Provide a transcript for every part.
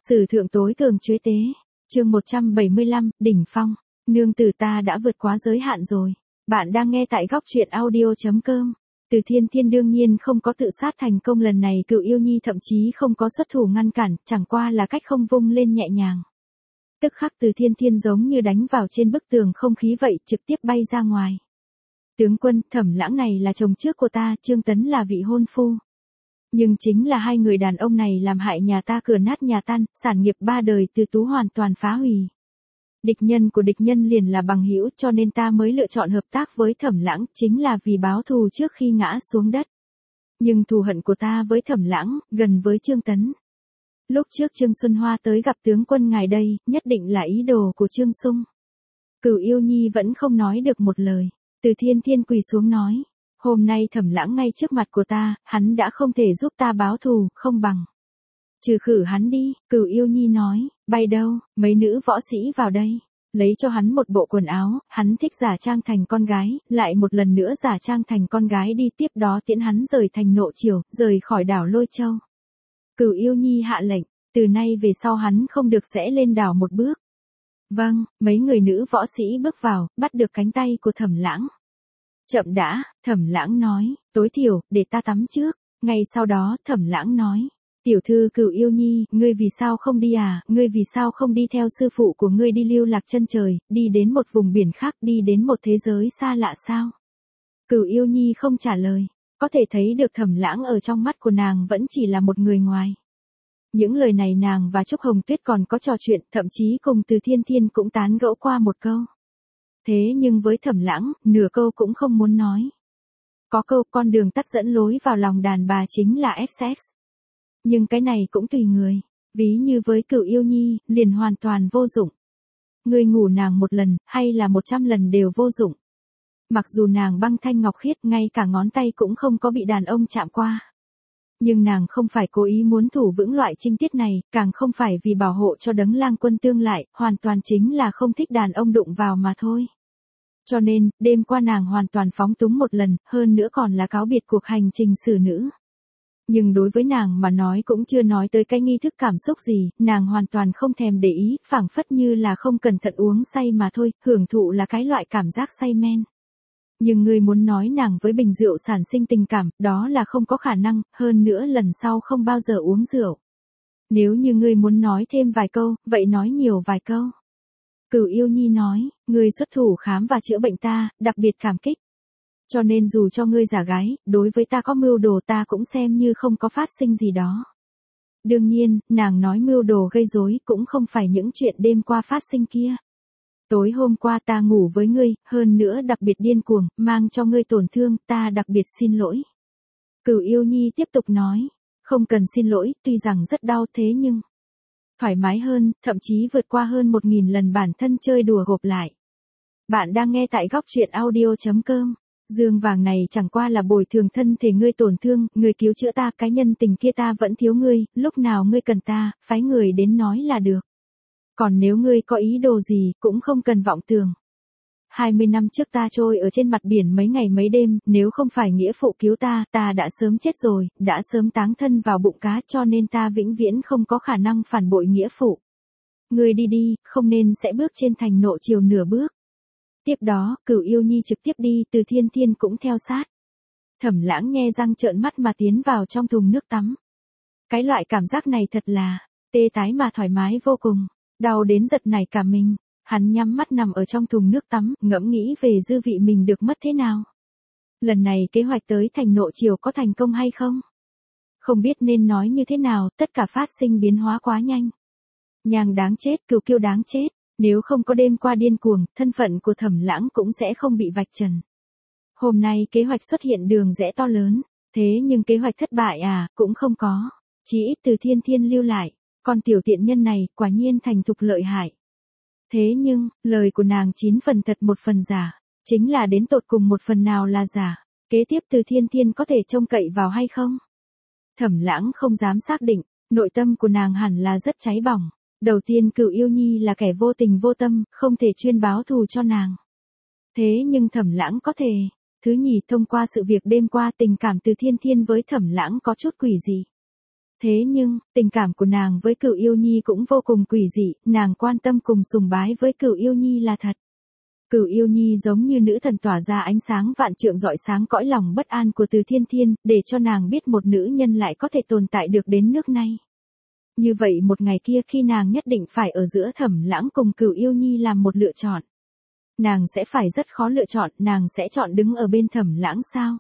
Sử thượng tối cường chuế tế. Chương 175, đỉnh phong. Nương tử ta đã vượt quá giới hạn rồi. Bạn đang nghe tại góc truyện audio.com. Từ Thiên Thiên đương nhiên không có tự sát thành công lần này, Cửu Yêu Nhi thậm chí không có xuất thủ ngăn cản, chẳng qua là cách không vung lên nhẹ nhàng. Tức khắc Từ Thiên Thiên giống như đánh vào trên bức tường không khí vậy, trực tiếp bay ra ngoài. Tướng quân, Thẩm Lãng này là chồng trước của ta, Trương Tấn là vị hôn phu. Nhưng chính là hai người đàn ông này làm hại nhà ta cửa nát nhà tan, sản nghiệp 3 đời Từ Tú hoàn toàn phá hủy. Địch nhân của địch nhân liền là bằng hữu, cho nên ta mới lựa chọn hợp tác với Thẩm Lãng, chính là vì báo thù trước khi ngã xuống đất. Nhưng thù hận của ta với Thẩm Lãng, gần với Trương Tấn. Lúc trước Trương Xuân Hoa tới gặp tướng quân ngài đây, nhất định là ý đồ của Trương Sung. Cửu Yêu Nhi vẫn không nói được một lời. Từ Thiên Thiên quỳ xuống nói. Hôm nay Thẩm Lãng ngay trước mặt của ta, hắn đã không thể giúp ta báo thù, không bằng trừ khử hắn đi. Cửu Yêu Nhi nói. Bay đâu, mấy nữ võ sĩ vào đây. Lấy cho hắn một bộ quần áo, hắn thích giả trang thành con gái, lại một lần nữa giả trang thành con gái đi, tiếp đó tiễn hắn rời thành Nộ Triều, rời khỏi đảo Lôi Châu. Cửu Yêu Nhi hạ lệnh, từ nay về sau hắn không được sẽ lên đảo một bước. Vâng, mấy người nữ võ sĩ bước vào, bắt được cánh tay của Thẩm Lãng. Chậm đã, Thẩm Lãng nói, tối thiểu, để ta tắm trước. Ngay sau đó, Thẩm Lãng nói, tiểu thư Cửu Yêu Nhi, ngươi vì sao không đi à, ngươi vì sao không đi theo sư phụ của ngươi đi lưu lạc chân trời, đi đến một vùng biển khác, đi đến một thế giới xa lạ sao? Cửu Yêu Nhi không trả lời, có thể thấy được Thẩm Lãng ở trong mắt của nàng vẫn chỉ là một người ngoài. Những lời này nàng và Trúc Hồng Tuyết còn có trò chuyện, thậm chí cùng Từ Thiên Thiên cũng tán gẫu qua một câu. Thế nhưng với Thẩm Lãng, nửa câu cũng không muốn nói. Có câu con đường tắt dẫn lối vào lòng đàn bà chính là sex. Nhưng cái này cũng tùy người. Ví như với Cửu Yêu Nhi, liền hoàn toàn vô dụng. Ngươi ngủ nàng một lần, hay là 100 lần đều vô dụng. Mặc dù nàng băng thanh ngọc khiết, ngay cả ngón tay cũng không có bị đàn ông chạm qua. Nhưng nàng không phải cố ý muốn thủ vững loại trinh tiết này, càng không phải vì bảo hộ cho Đấng Lang Quân tương lại, hoàn toàn chính là không thích đàn ông đụng vào mà thôi. Cho nên, đêm qua nàng hoàn toàn phóng túng một lần, hơn nữa còn là cáo biệt cuộc hành trình xử nữ. Nhưng đối với nàng mà nói cũng chưa nói tới cái nghi thức cảm xúc gì, nàng hoàn toàn không thèm để ý, phảng phất như là không cẩn thận uống say mà thôi, hưởng thụ là cái loại cảm giác say men. Nhưng ngươi muốn nói nàng với bình rượu sản sinh tình cảm, đó là không có khả năng, hơn nữa lần sau không bao giờ uống rượu. Nếu như ngươi muốn nói thêm vài câu, vậy nói nhiều vài câu. Cửu Yêu Nhi nói, ngươi xuất thủ khám và chữa bệnh ta, đặc biệt cảm kích. Cho nên dù cho ngươi giả gái, đối với ta có mưu đồ ta cũng xem như không có phát sinh gì đó. Đương nhiên, nàng nói mưu đồ gây rối cũng không phải những chuyện đêm qua phát sinh kia. Tối hôm qua ta ngủ với ngươi, hơn nữa đặc biệt điên cuồng, mang cho ngươi tổn thương, ta đặc biệt xin lỗi. Cửu Yêu Nhi tiếp tục nói, không cần xin lỗi, tuy rằng rất đau thế nhưng thoải mái hơn, thậm chí vượt qua hơn 1000 lần bản thân chơi đùa gộp lại. Bạn đang nghe tại góc truyện audio.com. Dương vàng này chẳng qua là bồi thường thân thể ngươi tổn thương, ngươi cứu chữa ta, cái nhân tình kia ta vẫn thiếu ngươi, lúc nào ngươi cần ta, phái người đến nói là được. Còn nếu ngươi có ý đồ gì, cũng không cần vọng tưởng. 20 năm trước ta trôi ở trên mặt biển mấy ngày mấy đêm, nếu không phải nghĩa phụ cứu ta, ta đã sớm chết rồi, đã sớm táng thân vào bụng cá, cho nên ta vĩnh viễn không có khả năng phản bội nghĩa phụ. Ngươi đi đi, không nên sẽ bước trên thành Nộ Triều nửa bước. Tiếp đó, Cửu Yêu Nhi trực tiếp đi, Từ Thiên Thiên cũng theo sát. Thẩm Lãng nhe răng trợn mắt mà tiến vào trong thùng nước tắm. Cái loại cảm giác này thật là tê tái mà thoải mái vô cùng, đau đến giật nảy cả mình. Hắn nhắm mắt nằm ở trong thùng nước tắm, ngẫm nghĩ về dư vị mình được mất thế nào. Lần này kế hoạch tới thành Nộ Triều có thành công hay không? Không biết nên nói như thế nào, tất cả phát sinh biến hóa quá nhanh. Nhàng đáng chết, Cửu Kiêu đáng chết. Nếu không có đêm qua điên cuồng, thân phận của Thẩm Lãng cũng sẽ không bị vạch trần. Hôm nay kế hoạch xuất hiện đường rẽ to lớn, thế nhưng kế hoạch thất bại à, cũng không có. Chỉ ít Từ Thiên Thiên lưu lại, con tiểu tiện nhân này quả nhiên thành thục lợi hại. Thế nhưng, lời của nàng 9 phần thật 1 phần giả, chính là đến tột cùng 1 phần nào là giả. Kế tiếp Từ Thiên Thiên có thể trông cậy vào hay không? Thẩm Lãng không dám xác định, nội tâm của nàng hẳn là rất cháy bỏng. Đầu tiên Cửu Yêu Nhi là kẻ vô tình vô tâm, không thể chuyên báo thù cho nàng. Thế nhưng Thẩm Lãng có thể. Thứ nhì, thông qua sự việc đêm qua tình cảm Từ Thiên Thiên với Thẩm Lãng có chút quỷ dị. Thế nhưng, tình cảm của nàng với Cửu Yêu Nhi cũng vô cùng quỷ dị, nàng quan tâm cùng sùng bái với Cửu Yêu Nhi là thật. Cửu Yêu Nhi giống như nữ thần tỏa ra ánh sáng vạn trượng rọi sáng cõi lòng bất an của Từ Thiên Thiên, để cho nàng biết một nữ nhân lại có thể tồn tại được đến nước này. Như vậy một ngày kia khi nàng nhất định phải ở giữa Thẩm Lãng cùng Cửu Yêu Nhi làm một lựa chọn. Nàng sẽ phải rất khó lựa chọn, nàng sẽ chọn đứng ở bên Thẩm Lãng sao?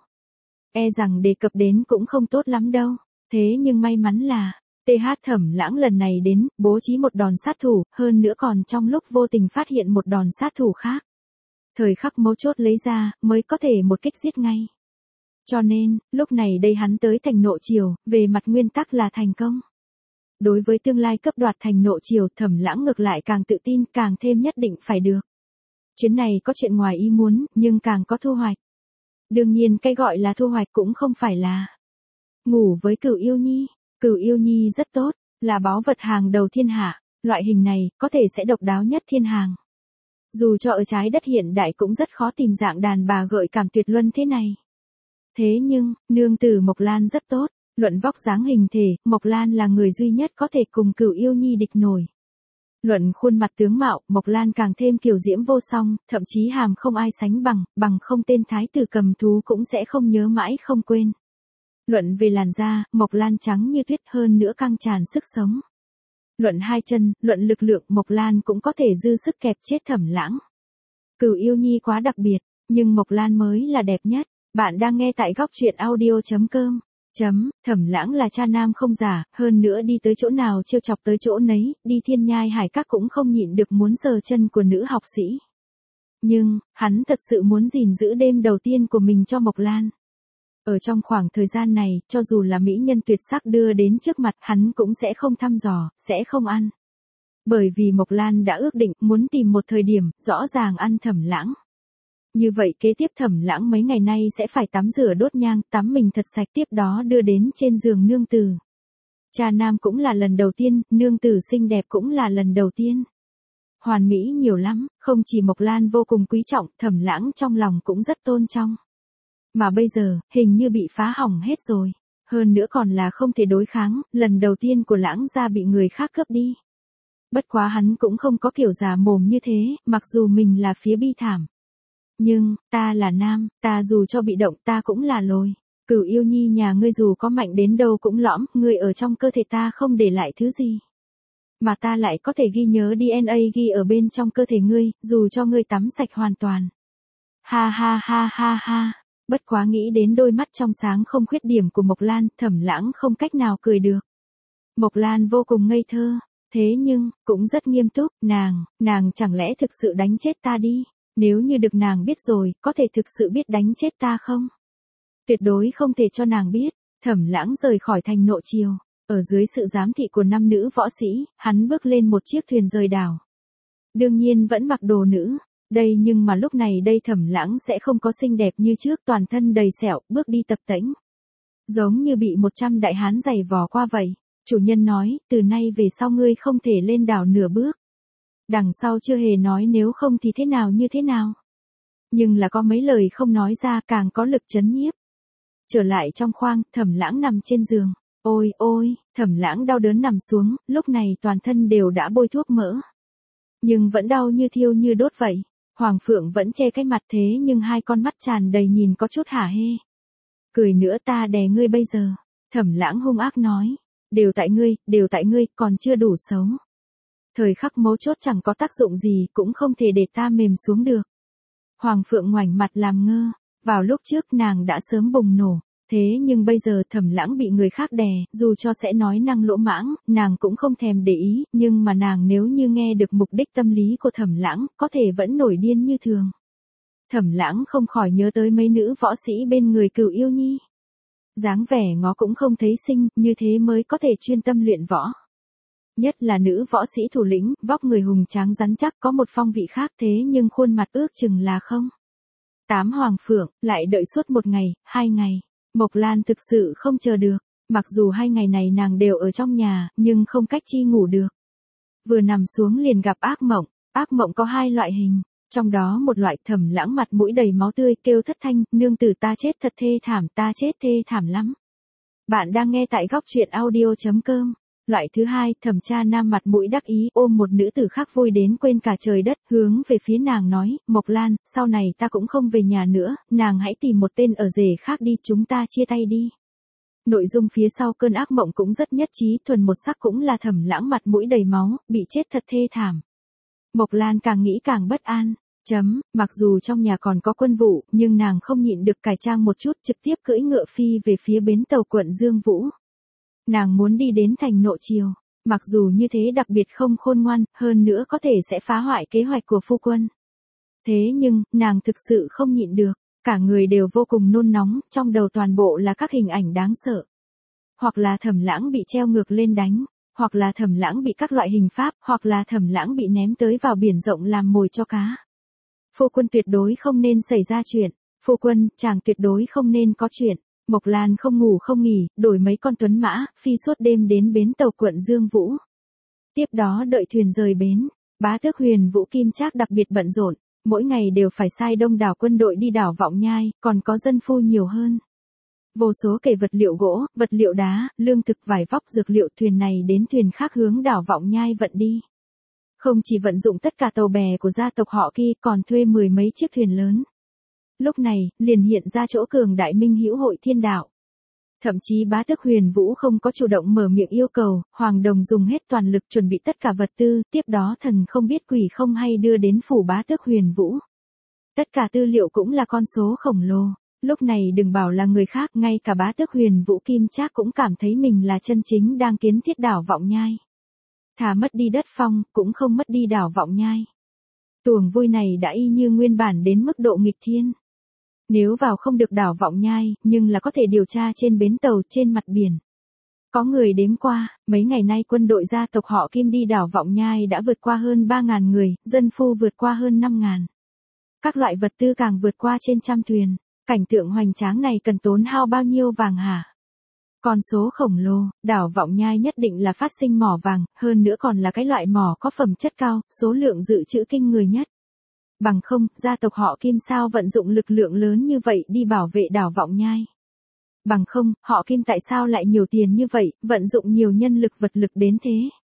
E rằng đề cập đến cũng không tốt lắm đâu. Thế nhưng may mắn là, TH Thẩm Lãng lần này đến, bố trí một đòn sát thủ, hơn nữa còn trong lúc vô tình phát hiện một đòn sát thủ khác. Thời khắc mấu chốt lấy ra, mới có thể một kích giết ngay. Cho nên, lúc này đây hắn tới thành Nộ Triều, về mặt nguyên tắc là thành công. Đối với tương lai cấp đoạt thành Nộ Triều, Thẩm Lãng ngược lại càng tự tin, càng thêm nhất định phải được. Chuyến này có chuyện ngoài ý muốn, nhưng càng có thu hoạch. Đương nhiên cái gọi là thu hoạch cũng không phải là ngủ với Cửu Yêu Nhi. Cửu Yêu Nhi rất tốt, là báu vật hàng đầu thiên hạ, loại hình này có thể sẽ độc đáo nhất thiên hàng. Dù cho ở trái đất hiện đại cũng rất khó tìm dạng đàn bà gợi cảm tuyệt luân thế này. Thế nhưng, nương tử Mộc Lan rất tốt, luận vóc dáng hình thể, Mộc Lan là người duy nhất có thể cùng Cửu Yêu Nhi địch nổi. Luận khuôn mặt tướng mạo, Mộc Lan càng thêm kiều diễm vô song, thậm chí hàm không ai sánh bằng không tên thái tử cầm thú cũng sẽ không nhớ mãi không quên. Luận về làn da, Mộc Lan trắng như tuyết, hơn nữa căng tràn sức sống. Luận hai chân, luận lực lượng, Mộc Lan cũng có thể dư sức kẹp chết Thẩm Lãng. Cửu Yêu Nhi quá đặc biệt, nhưng Mộc Lan mới là đẹp nhất. Bạn đang nghe tại góc truyện audio.com. Thẩm Lãng là cha nam không giả, hơn nữa đi tới chỗ nào trêu chọc tới chỗ nấy, đi Thiên Nhai Hải Các cũng không nhịn được muốn sờ chân của nữ học sĩ. Nhưng, hắn thật sự muốn gìn giữ đêm đầu tiên của mình cho Mộc Lan. Ở trong khoảng thời gian này, cho dù là mỹ nhân tuyệt sắc đưa đến trước mặt, hắn cũng sẽ không thăm dò, sẽ không ăn. Bởi vì Mộc Lan đã ước định muốn tìm một thời điểm, rõ ràng ăn Thẩm Lãng. Như vậy kế tiếp Thẩm Lãng mấy ngày nay sẽ phải tắm rửa đốt nhang, tắm mình thật sạch, tiếp đó đưa đến trên giường nương tử. Cha nam cũng là lần đầu tiên, nương tử xinh đẹp cũng là lần đầu tiên. Hoàn mỹ nhiều lắm, không chỉ Mộc Lan vô cùng quý trọng, Thẩm Lãng trong lòng cũng rất tôn trọng. Mà bây giờ, hình như bị phá hỏng hết rồi. Hơn nữa còn là không thể đối kháng, lần đầu tiên của Lãng gia bị người khác cướp đi. Bất quá hắn cũng không có kiểu già mồm như thế, mặc dù mình là phía bi thảm. Nhưng, ta là nam, ta dù cho bị động ta cũng là lồi. Cửu Yêu Nhi nhà ngươi dù có mạnh đến đâu cũng lõm, ngươi ở trong cơ thể ta không để lại thứ gì. Mà ta lại có thể ghi nhớ DNA ghi ở bên trong cơ thể ngươi, dù cho ngươi tắm sạch hoàn toàn. Ha ha ha ha ha. Bất quá nghĩ đến đôi mắt trong sáng không khuyết điểm của Mộc Lan, Thẩm Lãng không cách nào cười được. Mộc Lan vô cùng ngây thơ, thế nhưng, cũng rất nghiêm túc, nàng chẳng lẽ thực sự đánh chết ta đi, nếu như được nàng biết rồi, có thể thực sự biết đánh chết ta không? Tuyệt đối không thể cho nàng biết. Thẩm Lãng rời khỏi thành Nộ Triều, ở dưới sự giám thị của 5 nữ võ sĩ, hắn bước lên một chiếc thuyền rời đảo. Đương nhiên vẫn mặc đồ nữ. Đây nhưng mà lúc này đây Thẩm Lãng sẽ không có xinh đẹp như trước, toàn thân đầy sẹo, bước đi tập tễnh. Giống như bị 100 đại hán giày vò qua vậy. Chủ nhân nói, từ nay về sau ngươi không thể lên đảo nửa bước. Đằng sau chưa hề nói nếu không thì thế nào như thế nào. Nhưng là có mấy lời không nói ra càng có lực chấn nhiếp. Trở lại trong khoang, Thẩm Lãng nằm trên giường. Ôi ôi, Thẩm Lãng đau đớn nằm xuống, lúc này toàn thân đều đã bôi thuốc mỡ. Nhưng vẫn đau như thiêu như đốt vậy. Hoàng Phượng vẫn che cái mặt thế nhưng hai con mắt tràn đầy nhìn có chút hả hê. Cười nữa ta đè ngươi bây giờ. Thẩm Lãng hung ác nói. Đều tại ngươi, còn chưa đủ xấu. Thời khắc mấu chốt chẳng có tác dụng gì, cũng không thể để ta mềm xuống được. Hoàng Phượng ngoảnh mặt làm ngơ. Vào lúc trước nàng đã sớm bùng nổ. Thế nhưng bây giờ Thẩm Lãng bị người khác đè, dù cho sẽ nói năng lỗ mãng, nàng cũng không thèm để ý, nhưng mà nàng nếu như nghe được mục đích tâm lý của Thẩm Lãng, có thể vẫn nổi điên như thường. Thẩm Lãng không khỏi nhớ tới mấy nữ võ sĩ bên người Cửu Yêu Nhi. Dáng vẻ ngó cũng không thấy xinh, như thế mới có thể chuyên tâm luyện võ. Nhất là nữ võ sĩ thủ lĩnh, vóc người hùng tráng rắn chắc có một phong vị khác thế nhưng khuôn mặt ước chừng là không. 8 Hoàng Phượng, lại đợi suốt 1 ngày, 2 ngày. Mộc Lan thực sự không chờ được, mặc dù 2 ngày này nàng đều ở trong nhà, nhưng không cách chi ngủ được. Vừa nằm xuống liền gặp ác mộng có 2 loại hình, trong đó một loại Thẩm Lãng mặt mũi đầy máu tươi kêu thất thanh, nương tử ta chết thật thê thảm, ta chết thê thảm lắm. Bạn đang nghe tại góc truyện audio.com. Loại thứ hai, thẩm tra nam mặt mũi đắc ý ôm một nữ tử khác vui đến quên cả trời đất, hướng về phía nàng nói, Mộc Lan, sau này ta cũng không về nhà nữa, nàng hãy tìm một tên ở rể khác đi, chúng ta chia tay đi. Nội dung phía sau cơn ác mộng cũng rất nhất trí, thuần một sắc cũng là Thẩm Lãng mặt mũi đầy máu, bị chết thật thê thảm. Mộc Lan càng nghĩ càng bất an. Mặc dù trong nhà còn có quân vụ, nhưng nàng không nhịn được cải trang một chút, trực tiếp cưỡi ngựa phi về phía bến tàu quận Dương Vũ. Nàng muốn đi đến thành Nộ Triều, mặc dù như thế đặc biệt không khôn ngoan, hơn nữa có thể sẽ phá hoại kế hoạch của phu quân. Thế nhưng, nàng thực sự không nhịn được, cả người đều vô cùng nôn nóng, trong đầu toàn bộ là các hình ảnh đáng sợ. Hoặc là Thẩm Lãng bị treo ngược lên đánh, hoặc là Thẩm Lãng bị các loại hình pháp, hoặc là Thẩm Lãng bị ném tới vào biển rộng làm mồi cho cá. Phu quân tuyệt đối không nên xảy ra chuyện, phu quân, chàng tuyệt đối không nên có chuyện. Mộc Lan không ngủ không nghỉ, đổi mấy con tuấn mã, phi suốt đêm đến bến tàu quận Dương Vũ. Tiếp đó đợi thuyền rời bến, bá tước Huyền Vũ Kim Trác đặc biệt bận rộn, mỗi ngày đều phải sai đông đảo quân đội đi đảo Vọng Nhai, còn có dân phu nhiều hơn. Vô số kể vật liệu gỗ, vật liệu đá, lương thực vải vóc dược liệu thuyền này đến thuyền khác hướng đảo Vọng Nhai vận đi. Không chỉ vận dụng tất cả tàu bè của gia tộc họ Ki, còn thuê mười mấy chiếc thuyền lớn. Lúc này, liền hiện ra chỗ cường đại minh hữu hội thiên đạo. Thậm chí bá tước Huyền Vũ không có chủ động mở miệng yêu cầu, Hoàng Đồng dùng hết toàn lực chuẩn bị tất cả vật tư, tiếp đó thần không biết quỷ không hay đưa đến phủ bá tước Huyền Vũ. Tất cả tư liệu cũng là con số khổng lồ, lúc này đừng bảo là người khác, ngay cả bá tước Huyền Vũ Kim Trác cũng cảm thấy mình là chân chính đang kiến thiết đảo Vọng Nhai. Thà mất đi đất phong, cũng không mất đi đảo Vọng Nhai. Tuồng vui này đã y như nguyên bản đến mức độ nghịch thiên. Nếu vào không được đảo Vọng Nhai, nhưng là có thể điều tra trên bến tàu, trên mặt biển. Có người đếm qua, mấy ngày nay quân đội gia tộc họ Kim đi đảo Vọng Nhai đã vượt qua hơn 3.000 người, dân phu vượt qua hơn 5.000. Các loại vật tư càng vượt qua trên trăm thuyền. Cảnh tượng hoành tráng này cần tốn hao bao nhiêu vàng hả? Con số khổng lồ, đảo Vọng Nhai nhất định là phát sinh mỏ vàng, hơn nữa còn là cái loại mỏ có phẩm chất cao, số lượng dự trữ kinh người nhất. Bằng không, gia tộc họ Kim sao vận dụng lực lượng lớn như vậy đi bảo vệ đảo Vọng Nhai. Bằng không, họ Kim tại sao lại nhiều tiền như vậy, vận dụng nhiều nhân lực vật lực đến thế.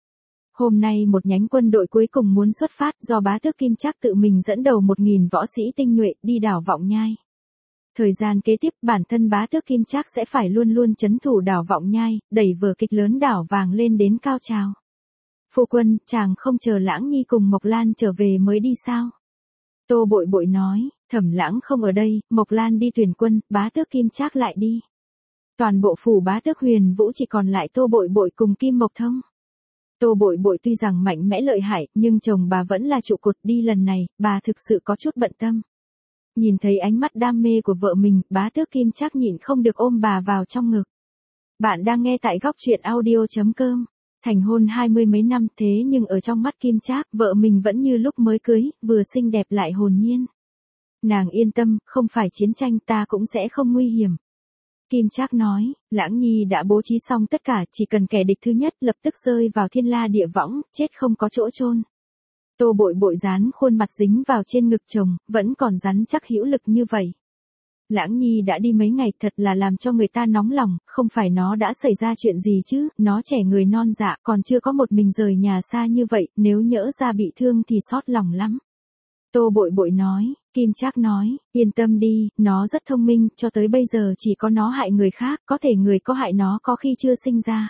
Hôm nay một nhánh quân đội cuối cùng muốn xuất phát, do bá tước Kim Trác tự mình dẫn đầu 1.000 võ sĩ tinh nhuệ đi đảo Vọng Nhai. Thời gian kế tiếp, bản thân bá tước Kim Trác sẽ phải luôn luôn trấn thủ đảo Vọng Nhai, đẩy vở kịch lớn đảo vàng lên đến cao trào. Phu quân, chàng không chờ Lãng Nhi cùng Mộc Lan trở về mới đi sao? Tô Bội Bội nói, Thẩm Lãng không ở đây, Mộc Lan đi tuyển quân, bá tước Kim Trác lại đi. Toàn bộ phủ bá tước Huyền Vũ chỉ còn lại Tô Bội Bội cùng Kim Mộc Thông. Tô Bội Bội tuy rằng mạnh mẽ lợi hại, nhưng chồng bà vẫn là trụ cột, đi lần này, bà thực sự có chút bận tâm. Nhìn thấy ánh mắt đam mê của vợ mình, bá tước Kim Trác nhịn không được ôm bà vào trong ngực. Bạn đang nghe tại góc truyện audio.com. Thành hôn 20 mấy năm thế nhưng ở trong mắt Kim Trác, vợ mình vẫn như lúc mới cưới, vừa xinh đẹp lại hồn nhiên. Nàng yên tâm, không phải chiến tranh ta cũng sẽ không nguy hiểm. Kim Trác nói, Lãng Nhi đã bố trí xong tất cả, chỉ cần kẻ địch thứ nhất lập tức rơi vào thiên la địa võng, chết không có chỗ chôn. Tô Bội Bội dán khuôn mặt dính vào trên ngực chồng, vẫn còn rắn chắc hữu lực như vậy. Lãng Nhi đã đi mấy ngày thật là làm cho người ta nóng lòng, không phải nó đã xảy ra chuyện gì chứ, nó trẻ người non dạ còn chưa có một mình rời nhà xa như vậy, nếu nhỡ ra bị thương thì xót lòng lắm. Tô Bội Bội nói, Kim Trác nói, yên tâm đi, nó rất thông minh, cho tới bây giờ chỉ có nó hại người khác, có thể người có hại nó có khi chưa sinh ra.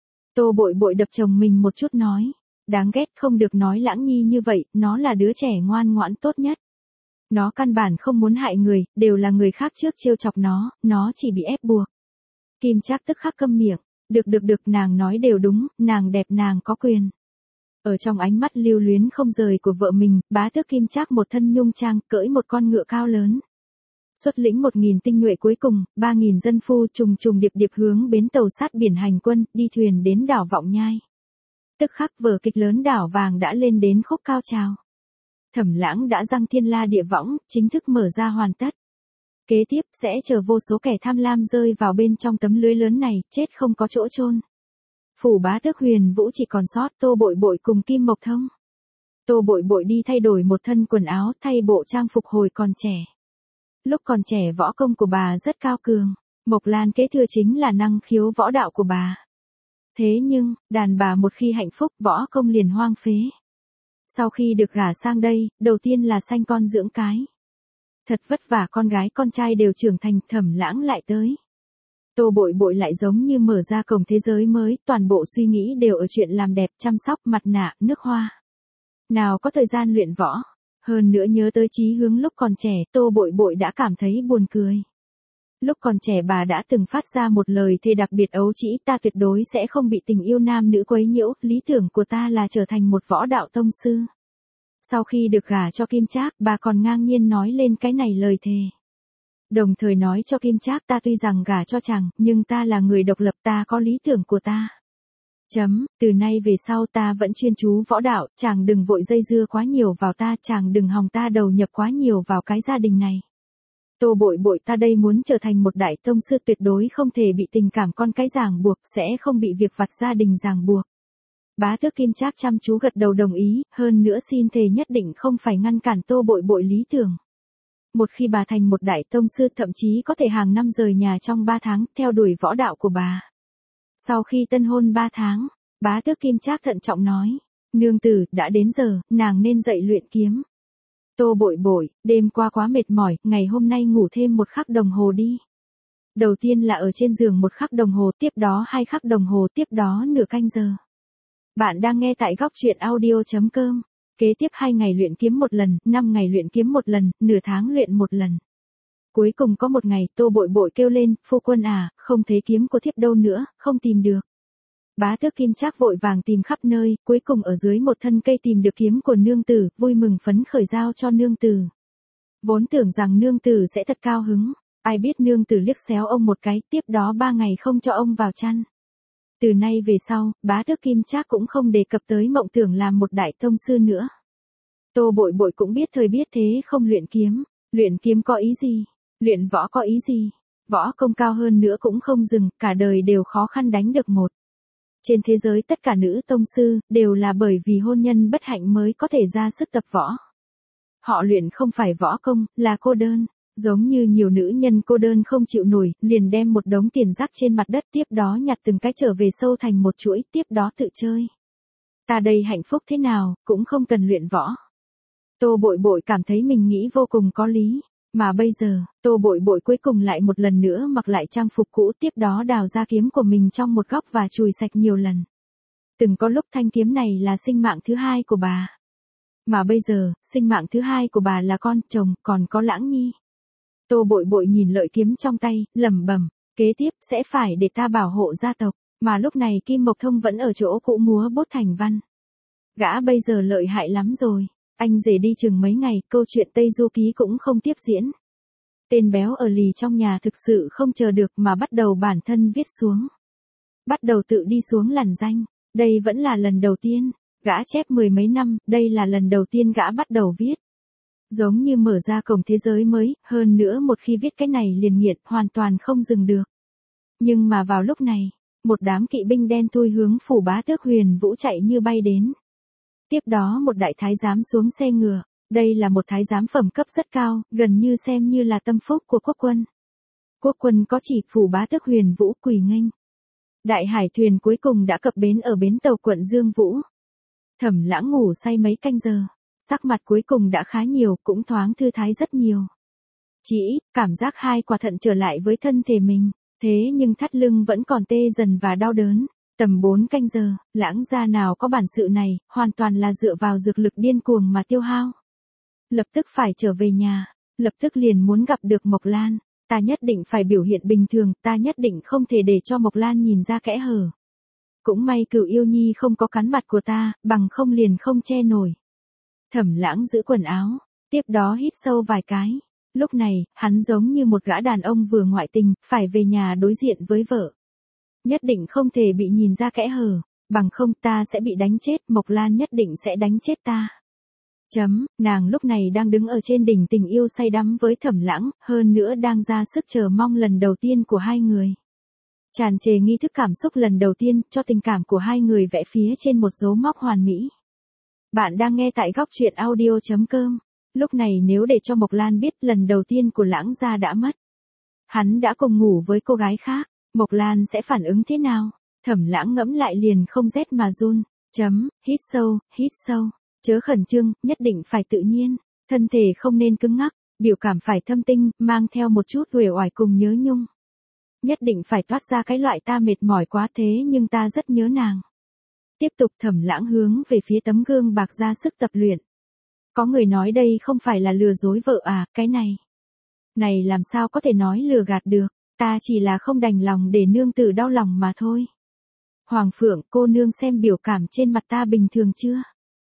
Tô Bội Bội đập chồng mình một chút nói, đáng ghét không được nói Lãng Nhi như vậy, nó là đứa trẻ ngoan ngoãn tốt nhất. Nó căn bản không muốn hại người, đều là người khác trước trêu chọc nó chỉ bị ép buộc. Kim Trác tức khắc câm miệng, được, nàng nói đều đúng, nàng đẹp nàng có quyền. Ở trong ánh mắt lưu luyến không rời của vợ mình, bá tước Kim Trác một thân nhung trang, cưỡi một con ngựa cao lớn. Xuất lĩnh 1.000 tinh nhuệ cuối cùng, 3.000 dân phu trùng trùng điệp điệp hướng bến tàu sát biển hành quân, đi thuyền đến đảo Vọng Nhai. Tức khắc vở kịch lớn đảo vàng đã lên đến khúc cao trào. Thẩm Lãng đã giăng thiên la địa võng, chính thức mở ra hoàn tất. Kế tiếp, sẽ chờ vô số kẻ tham lam rơi vào bên trong tấm lưới lớn này, chết không có chỗ chôn. Phủ bá tước Huyền Vũ chỉ còn sót Tô Bội Bội cùng Kim Mộc Thông. Tô Bội Bội đi thay đổi một thân quần áo, thay bộ trang phục hồi còn trẻ. Lúc còn trẻ võ công của bà rất cao cường. Mộc Lan kế thừa chính là năng khiếu võ đạo của bà. Thế nhưng, đàn bà một khi hạnh phúc võ công liền hoang phế. Sau khi được gả sang đây, đầu tiên là sanh con dưỡng cái. Thật vất vả con gái con trai đều trưởng thành, Thẩm Lãng lại tới. Tô Bội Bội lại giống như mở ra cổng thế giới mới, toàn bộ suy nghĩ đều ở chuyện làm đẹp, chăm sóc, mặt nạ, nước hoa. Nào có thời gian luyện võ. Hơn nữa nhớ tới chí hướng lúc còn trẻ, Tô Bội Bội đã cảm thấy buồn cười. Lúc còn trẻ bà đã từng phát ra một lời thề đặc biệt ấu trĩ, ta tuyệt đối sẽ không bị tình yêu nam nữ quấy nhiễu, lý tưởng của ta là trở thành một võ đạo tông sư. Sau khi được gả cho Kim Trác, bà còn ngang nhiên nói lên cái này lời thề. Đồng thời nói cho Kim Trác, ta tuy rằng gả cho chàng, nhưng ta là người độc lập, ta có lý tưởng của ta. Từ nay về sau ta vẫn chuyên chú võ đạo, chàng đừng vội dây dưa quá nhiều vào ta, chàng đừng hòng ta đầu nhập quá nhiều vào cái gia đình này. Tô Bội Bội, ta đây muốn trở thành một đại tông sư, tuyệt đối không thể bị tình cảm con cái ràng buộc, sẽ không bị việc vặt gia đình ràng buộc. Bá tước Kim Trác chăm chú gật đầu đồng ý, hơn nữa xin thề nhất định không phải ngăn cản Tô Bội Bội lý tưởng. Một khi bà thành một đại tông sư, thậm chí có thể hàng năm rời nhà trong 3 tháng, theo đuổi võ đạo của bà. Sau khi tân hôn 3 tháng, bá tước Kim Trác thận trọng nói, nương tử, đã đến giờ, nàng nên dậy luyện kiếm. Tô Bội Bội, đêm qua quá mệt mỏi, ngày hôm nay ngủ thêm 1 khắc đồng hồ đi. Đầu tiên là ở trên giường 1 khắc đồng hồ, tiếp đó 2 khắc đồng hồ, tiếp đó nửa canh giờ. Bạn đang nghe tại góc truyện audio.com. Kế tiếp 2 ngày luyện kiếm 1 lần, 5 ngày luyện kiếm 1 lần, nửa tháng luyện 1 lần. Cuối cùng có một ngày, Tô Bội Bội kêu lên, phu quân à, không thấy kiếm của thiếp đâu nữa, không tìm được. Bá tước Kim Trác vội vàng tìm khắp nơi, cuối cùng ở dưới một thân cây tìm được kiếm của nương tử, vui mừng phấn khởi giao cho nương tử. Vốn tưởng rằng nương tử sẽ thật cao hứng, ai biết nương tử liếc xéo ông một cái, tiếp đó 3 ngày không cho ông vào chăn. Từ nay về sau, bá tước Kim Trác cũng không đề cập tới mộng tưởng làm một đại tông sư nữa. Tô Bội Bội cũng biết thời biết thế không luyện kiếm có ý gì, luyện võ có ý gì, võ công cao hơn nữa cũng không dừng, cả đời đều khó khăn đánh được một. Trên thế giới tất cả nữ tông sư, đều là bởi vì hôn nhân bất hạnh mới có thể ra sức tập võ. Họ luyện không phải võ công, là cô đơn. Giống như nhiều nữ nhân cô đơn không chịu nổi, liền đem một đống tiền rác trên mặt đất, tiếp đó nhặt từng cái trở về sâu thành một chuỗi, tiếp đó tự chơi. Ta đây hạnh phúc thế nào, cũng không cần luyện võ. Tô Bội Bội cảm thấy mình nghĩ vô cùng có lý. Mà bây giờ, Tô Bội Bội cuối cùng lại một lần nữa mặc lại trang phục cũ, tiếp đó đào ra kiếm của mình trong một góc và chùi sạch nhiều lần. Từng có lúc thanh kiếm này là sinh mạng thứ 2 của bà. Mà bây giờ, sinh mạng thứ 2 của bà là con, chồng, còn có Lãng Nhi. Tô Bội Bội nhìn lợi kiếm trong tay, lẩm bẩm, kế tiếp sẽ phải để ta bảo hộ gia tộc, mà lúc này Kim Mộc Thông vẫn ở chỗ cũ múa bút thành văn. Gã bây giờ lợi hại lắm rồi, anh rể đi chừng mấy ngày, câu chuyện Tây Du Ký cũng không tiếp diễn. Tên béo ở lì trong nhà thực sự không chờ được mà bắt đầu bản thân viết xuống. Bắt đầu tự đi xuống lằn danh, đây vẫn là lần đầu tiên, gã chép 10 mấy năm, đây là lần đầu tiên gã bắt đầu viết. Giống như mở ra cổng thế giới mới, hơn nữa một khi viết cái này liền nghiện, hoàn toàn không dừng được. Nhưng mà vào lúc này, một đám kỵ binh đen thui hướng phủ bá tước Huyền Vũ chạy như bay đến. Tiếp đó một đại thái giám xuống xe ngựa, đây là một thái giám phẩm cấp rất cao, gần như xem như là tâm phúc của quốc quân. Quốc quân có chỉ phủ bá tước Huyền Vũ quỳ nghênh. Đại hải thuyền cuối cùng đã cập bến ở bến tàu quận Dương Vũ. Thẩm Lãng ngủ say mấy canh giờ. Sắc mặt cuối cùng đã khá nhiều, cũng thoáng thư thái rất nhiều. Chỉ ít, cảm giác 2 quả thận trở lại với thân thể mình, thế nhưng thắt lưng vẫn còn tê dần và đau đớn. Tầm 4 canh giờ, Lãng gia nào có bản sự này, hoàn toàn là dựa vào dược lực điên cuồng mà tiêu hao. Lập tức phải trở về nhà, lập tức liền muốn gặp được Mộc Lan, ta nhất định phải biểu hiện bình thường, ta nhất định không thể để cho Mộc Lan nhìn ra kẽ hở. Cũng may Cửu Yêu Nhi không có cắn mặt của ta, bằng không liền không che nổi. Thẩm Lãng giữ quần áo, tiếp đó hít sâu vài cái. Lúc này, hắn giống như một gã đàn ông vừa ngoại tình, phải về nhà đối diện với vợ. Nhất định không thể bị nhìn ra kẽ hở, bằng không ta sẽ bị đánh chết, Mộc Lan nhất định sẽ đánh chết ta. Nàng lúc này đang đứng ở trên đỉnh tình yêu say đắm với Thẩm Lãng, hơn nữa đang ra sức chờ mong lần đầu tiên của hai người. Tràn trề nghi thức cảm xúc lần đầu tiên, cho tình cảm của hai người vẽ phía trên một dấu mốc hoàn mỹ. Bạn đang nghe tại góc truyện audio.com. Lúc này nếu để cho Mộc Lan biết lần đầu tiên của Lãng gia đã mất, Hắn đã cùng ngủ với cô gái khác, Mộc Lan sẽ phản ứng thế nào? Thẩm Lãng ngẫm lại liền không rét mà run. Hít sâu, chớ khẩn trương, nhất định phải tự nhiên, thân thể không nên cứng ngắc, biểu cảm phải thâm tinh, mang theo một chút uể oải cùng nhớ nhung. Nhất định phải toát ra cái loại ta mệt mỏi quá thế nhưng ta rất nhớ nàng. Tiếp tục Thẩm Lãng hướng về phía tấm gương bạc ra sức tập luyện. Có người nói đây không phải là lừa dối vợ à, cái này. Này làm sao có thể nói lừa gạt được, ta chỉ là không đành lòng để nương tử đau lòng mà thôi. Hoàng Phượng, cô nương xem biểu cảm trên mặt ta bình thường chưa?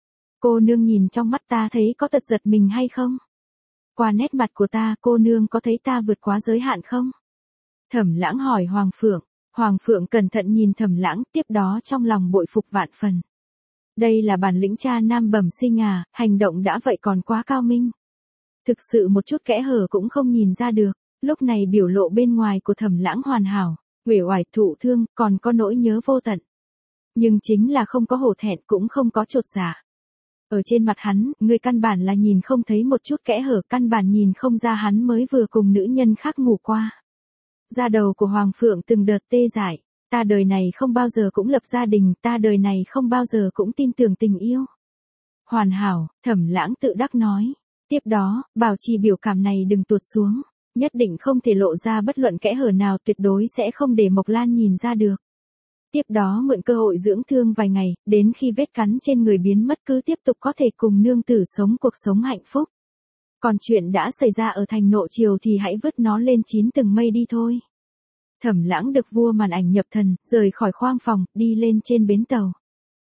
Cô nương nhìn trong mắt ta thấy có tật giật mình hay không? Qua nét mặt của ta, cô nương có thấy ta vượt quá giới hạn không? Thẩm Lãng hỏi Hoàng Phượng. Hoàng Phượng cẩn thận nhìn Thẩm Lãng, tiếp đó trong lòng bội phục vạn phần. Đây là bản lĩnh cha nam bẩm sinh à, hành động đã vậy còn quá cao minh. Thực sự một chút kẽ hở cũng không nhìn ra được, lúc này biểu lộ bên ngoài của Thẩm Lãng hoàn hảo, uể oải thụ thương, còn có nỗi nhớ vô tận. Nhưng chính là không có hổ thẹn cũng không có chột dạ. Ở trên mặt hắn, người căn bản là nhìn không thấy một chút kẽ hở, căn bản nhìn không ra hắn mới vừa cùng nữ nhân khác ngủ qua. Da đầu của Hoàng Phượng từng đợt tê dại, ta đời này không bao giờ cũng lập gia đình, ta đời này không bao giờ cũng tin tưởng tình yêu. Hoàn hảo, Thẩm Lãng tự đắc nói. Tiếp đó, bảo trì biểu cảm này đừng tuột xuống, nhất định không thể lộ ra bất luận kẽ hở nào, tuyệt đối sẽ không để Mộc Lan nhìn ra được. Tiếp đó mượn cơ hội dưỡng thương vài ngày, đến khi vết cắn trên người biến mất cứ tiếp tục có thể cùng nương tử sống cuộc sống hạnh phúc. Còn chuyện đã xảy ra ở thành Nộ Triều thì hãy vứt nó lên 9 tầng mây đi thôi. Thẩm Lãng được vua màn ảnh nhập thần, rời khỏi khoang phòng, đi lên trên bến tàu.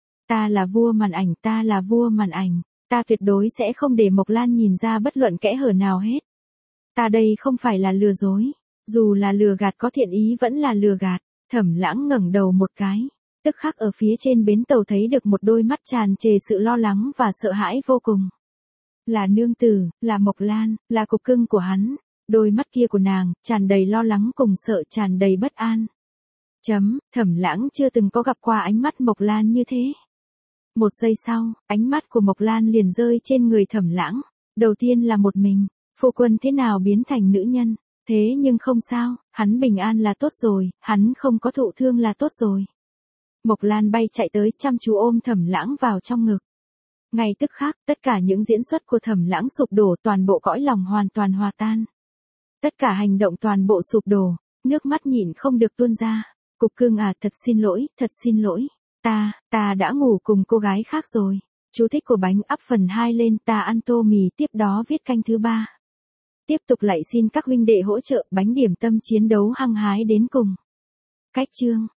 Ta là vua màn ảnh, ta là vua màn ảnh, ta tuyệt đối sẽ không để Mộc Lan nhìn ra bất luận kẽ hở nào hết. Ta đây không phải là lừa dối, dù là lừa gạt có thiện ý vẫn là lừa gạt. Thẩm Lãng ngẩng đầu một cái, tức khắc ở phía trên bến tàu thấy được một đôi mắt tràn trề sự lo lắng và sợ hãi vô cùng. Là nương tử, là Mộc Lan, là cục cưng của hắn, đôi mắt kia của nàng, tràn đầy lo lắng cùng sợ, tràn đầy bất an. Thẩm Lãng chưa từng có gặp qua ánh mắt Mộc Lan như thế. Một giây sau, ánh mắt của Mộc Lan liền rơi trên người Thẩm Lãng, đầu tiên là một mình, phu quân thế nào biến thành nữ nhân. Thế nhưng không sao, hắn bình an là tốt rồi, hắn không có thụ thương là tốt rồi. Mộc Lan bay chạy tới chăm chú ôm Thẩm Lãng vào trong ngực. Ngay tức khắc, tất cả những diễn xuất của Thẩm Lãng sụp đổ, toàn bộ cõi lòng hoàn toàn hòa tan. Tất cả hành động toàn bộ sụp đổ, nước mắt nhịn không được tuôn ra. Cục cưng à, thật xin lỗi. Ta đã ngủ cùng cô gái khác rồi. Chú thích của bánh up phần 2 lên, ta ăn tô mì, tiếp đó viết canh thứ 3. Tiếp tục lại xin các huynh đệ hỗ trợ, bánh điểm tâm chiến đấu hăng hái đến cùng. Cách chương